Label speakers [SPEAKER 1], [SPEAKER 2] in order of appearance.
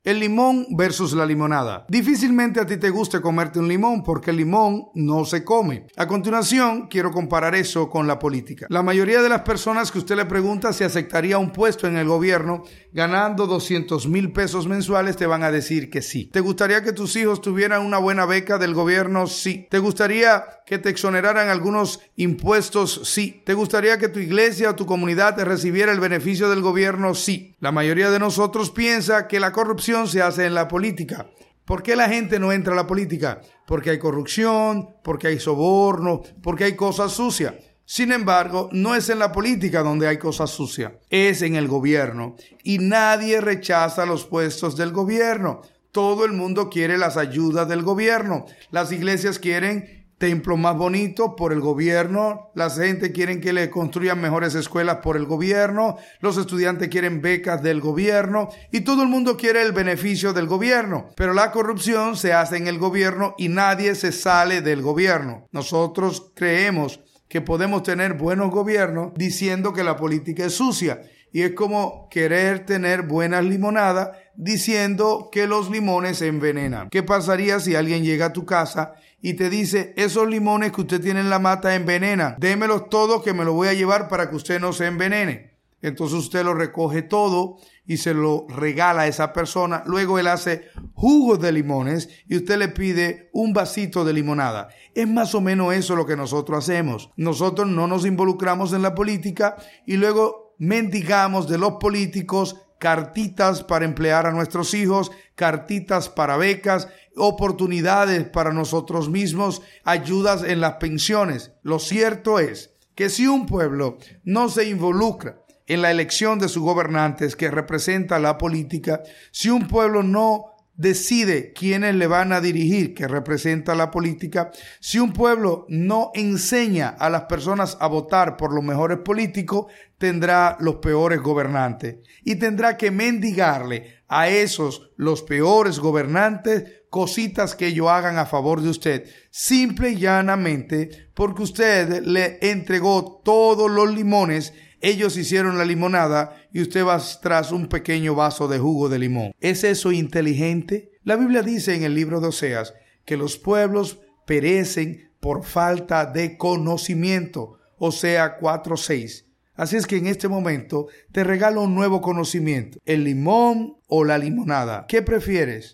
[SPEAKER 1] El limón versus la limonada. Difícilmente a ti te guste comerte un limón porque el limón no se come. A continuación, quiero comparar eso con la política. La mayoría de las personas que usted le pregunta si aceptaría un puesto en el gobierno ganando 200,000 pesos mensuales te van a decir que sí. ¿Te gustaría que tus hijos tuvieran una buena beca del gobierno? Sí. ¿Te gustaría que te exoneraran algunos impuestos? Sí. ¿Te gustaría que tu iglesia o tu comunidad te recibiera el beneficio del gobierno? Sí. La mayoría de nosotros piensa que la corrupción se hace en la política. ¿Por qué la gente no entra a la política? Porque hay corrupción, porque hay soborno, porque hay cosas sucias. Sin embargo, no es en la política donde hay cosas sucias, es en el gobierno. Y nadie rechaza los puestos del gobierno. Todo el mundo quiere las ayudas del gobierno. Las iglesias quieren templos más bonitos por el gobierno, la gente quiere que le construyan mejores escuelas por el gobierno, los estudiantes quieren becas del gobierno y todo el mundo quiere el beneficio del gobierno. Pero la corrupción se hace en el gobierno y nadie se sale del gobierno. Nosotros creemos que podemos tener buenos gobiernos diciendo que la política es sucia. Y es como querer tener buenas limonadas diciendo que los limones envenenan. ¿Qué pasaría si alguien llega a tu casa y te dice, esos limones que usted tiene en la mata envenenan? Démelos todos que me los voy a llevar para que usted no se envenene. Entonces usted lo recoge todo y se lo regala a esa persona. Luego él hace jugos de limones y usted le pide un vasito de limonada. Es más o menos eso lo que nosotros hacemos. Nosotros no nos involucramos en la política y luego mendigamos de los políticos cartitas para emplear a nuestros hijos, cartitas para becas, oportunidades para nosotros mismos, ayudas en las pensiones. Lo cierto es que si un pueblo no se involucra en la elección de sus gobernantes que representa la política, si un pueblo no decide quiénes le van a dirigir, que representa la política, si un pueblo no enseña a las personas a votar por los mejores políticos, tendrá los peores gobernantes y tendrá que mendigarle a esos, los peores gobernantes, cositas que ellos hagan a favor de usted, simple y llanamente porque usted le entregó todos los limones. Ellos hicieron la limonada y usted va tras un pequeño vaso de jugo de limón. ¿Es eso inteligente? La Biblia dice en el libro de Oseas que los pueblos perecen por falta de conocimiento. Osea 4:6. Así es que en este momento te regalo un nuevo conocimiento. ¿El limón o la limonada? ¿Qué prefieres?